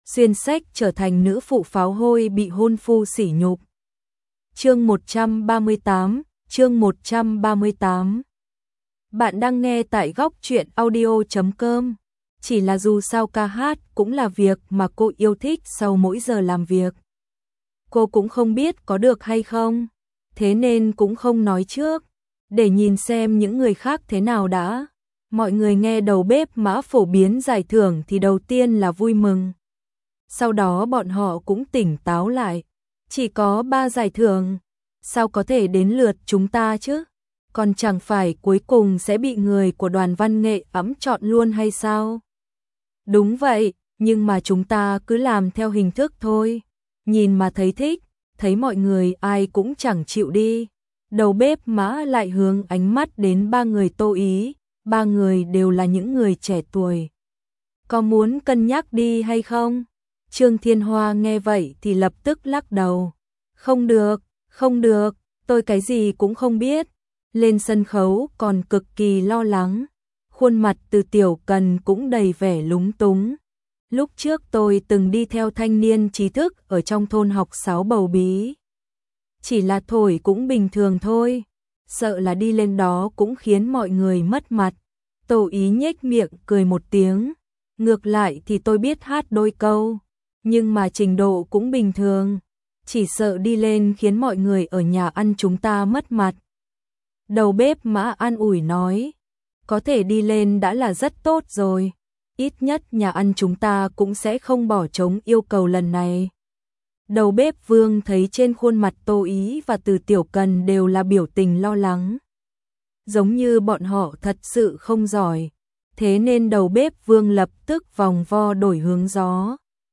xuyên sách trở thành nữ phụ pháo hôi bị hôn phu sỉ nhục. Chương 138, chương 138. Bạn đang nghe tại góc truyện audio.com. Chỉ là dù sao ca hát cũng là việc mà cô yêu thích sau mỗi giờ làm việc. Cô cũng không biết có được hay không, thế nên cũng không nói trước, để nhìn xem những người khác thế nào đã. Mọi người nghe đầu bếp Mã phổ biến giải thưởng thì đầu tiên là vui mừng. Sau đó bọn họ cũng tỉnh táo lại. Chỉ có 3 giải thưởng, sao có thể đến lượt chúng ta chứ? Còn chẳng phải cuối cùng sẽ bị người của đoàn văn nghệ ẵm chọn luôn hay sao? Đúng vậy, nhưng mà chúng ta cứ làm theo hình thức thôi. Nhìn mà thấy thích, thấy mọi người ai cũng chẳng chịu đi. Đầu bếp Mã lại hướng ánh mắt đến 3 người Tô Ý, 3 người đều là những người trẻ tuổi. Có muốn cân nhắc đi hay không? Trương Thiên Hoa nghe vậy thì lập tức lắc đầu. Không được, không được, tôi cái gì cũng không biết. Lên sân khấu còn cực kỳ lo lắng. Khuôn mặt Từ Tiểu Cần cũng đầy vẻ lúng túng. Lúc trước tôi từng đi theo thanh niên trí thức ở trong thôn học sáo bầu bí. Chỉ là thổi cũng bình thường thôi. Sợ là đi lên đó cũng khiến mọi người mất mặt. Tô Ý nhếch miệng cười một tiếng. Ngược lại thì tôi biết hát đôi câu, nhưng mà trình độ cũng bình thường. Chỉ sợ đi lên khiến mọi người ở nhà ăn chúng ta mất mặt. Đầu bếp Mã an ủi nói, có thể đi lên đã là rất tốt rồi. Ít nhất nhà ăn chúng ta cũng sẽ không bỏ trống yêu cầu lần này. Đầu bếp Vương thấy trên khuôn mặt Tô Ý và Từ Tiểu Cần đều là biểu tình lo lắng. Giống như bọn họ thật sự không giỏi. Thế nên đầu bếp Vương lập tức vòng vo đổi hướng gió.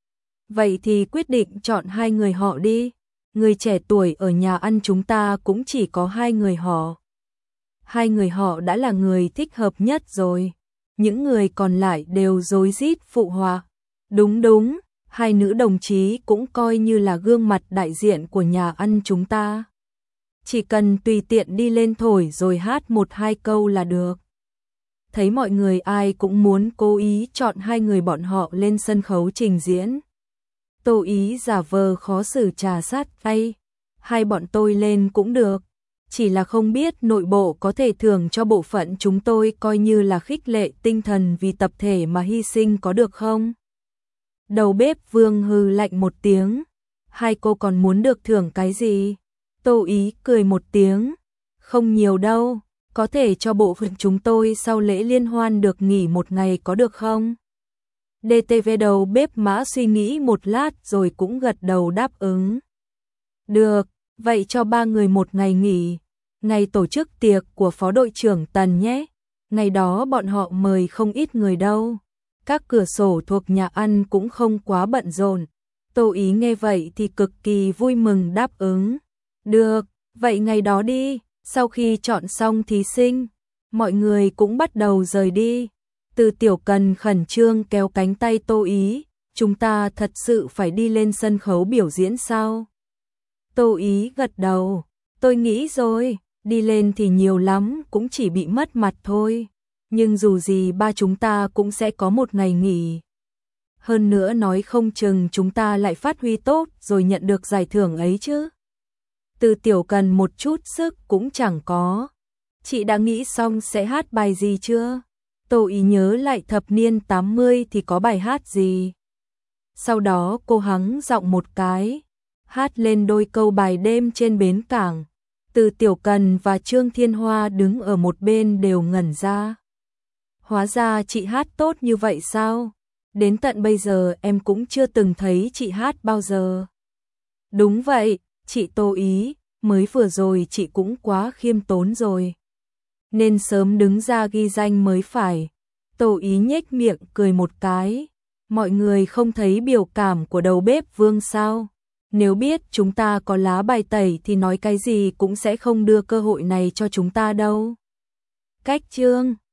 Vậy thì quyết định chọn 2 người họ đi. Người trẻ tuổi ở nhà ăn chúng ta cũng chỉ có 2 người họ. 2 người họ đã là người thích hợp nhất rồi. Những người còn lại đều rối rít phụ họa. Đúng đúng, 2 nữ đồng chí cũng coi như là gương mặt đại diện của nhà ăn chúng ta. Chỉ cần tùy tiện đi lên thổi rồi hát 1-2 câu là được. Thấy mọi người ai cũng muốn cố ý chọn 2 người bọn họ lên sân khấu trình diễn. Tô Ý giả vờ khó xử trà sát tay. 2 bọn tôi lên cũng được. Chỉ là không biết nội bộ có thể thưởng cho bộ phận chúng tôi coi như là khích lệ tinh thần vì tập thể mà hy sinh có được không? Đầu bếp Vương hừ lạnh một tiếng. 2 cô còn muốn được thưởng cái gì? Tô Ý cười một tiếng. Không nhiều đâu. Có thể cho bộ phận chúng tôi sau lễ liên hoan được nghỉ 1 ngày có được không? DTV đầu bếp Mã suy nghĩ một lát rồi cũng gật đầu đáp ứng. Được, vậy cho 3 người 1 ngày nghỉ. Ngày tổ chức tiệc của Phó đội trưởng Tần nhé. Ngày đó bọn họ mời không ít người đâu. Các cửa sổ thuộc nhà ăn cũng không quá bận rộn. Tô Ý nghe vậy thì cực kỳ vui mừng đáp ứng. Được, vậy ngày đó đi. Sau khi chọn xong thí sinh, mọi người cũng bắt đầu rời đi. Từ Tiểu Cần khẩn trương kéo cánh tay Tô Ý, chúng ta thật sự phải đi lên sân khấu biểu diễn sao? Tô Ý gật đầu, tôi nghĩ rồi, đi lên thì nhiều lắm cũng chỉ bị mất mặt thôi. Nhưng dù gì ba chúng ta cũng sẽ có 1 ngày nghỉ. Hơn nữa nói không chừng chúng ta lại phát huy tốt rồi nhận được giải thưởng ấy chứ. Từ Tiểu Cần một chút sức cũng chẳng có. Chị đã nghĩ xong sẽ hát bài gì chưa? Tô Ý nhớ lại thập niên 80 thì có bài hát gì? Sau đó cô hắng giọng một cái, hát lên đôi câu bài đêm trên bến cảng. Từ Tiểu Cần và Trương Thiên Hoa đứng ở một bên đều ngẩn ra. Hóa ra chị hát tốt như vậy sao? Đến tận bây giờ em cũng chưa từng thấy chị hát bao giờ. Đúng vậy, chị Tô Ý, mới vừa rồi chị cũng quá khiêm tốn rồi. Nên sớm đứng ra ghi danh mới phải. Tô Ý nhếch miệng cười một cái. Mọi người không thấy biểu cảm của đầu bếp Vương sao? Nếu biết chúng ta có lá bài tẩy thì nói cái gì cũng sẽ không đưa cơ hội này cho chúng ta đâu. Cách chương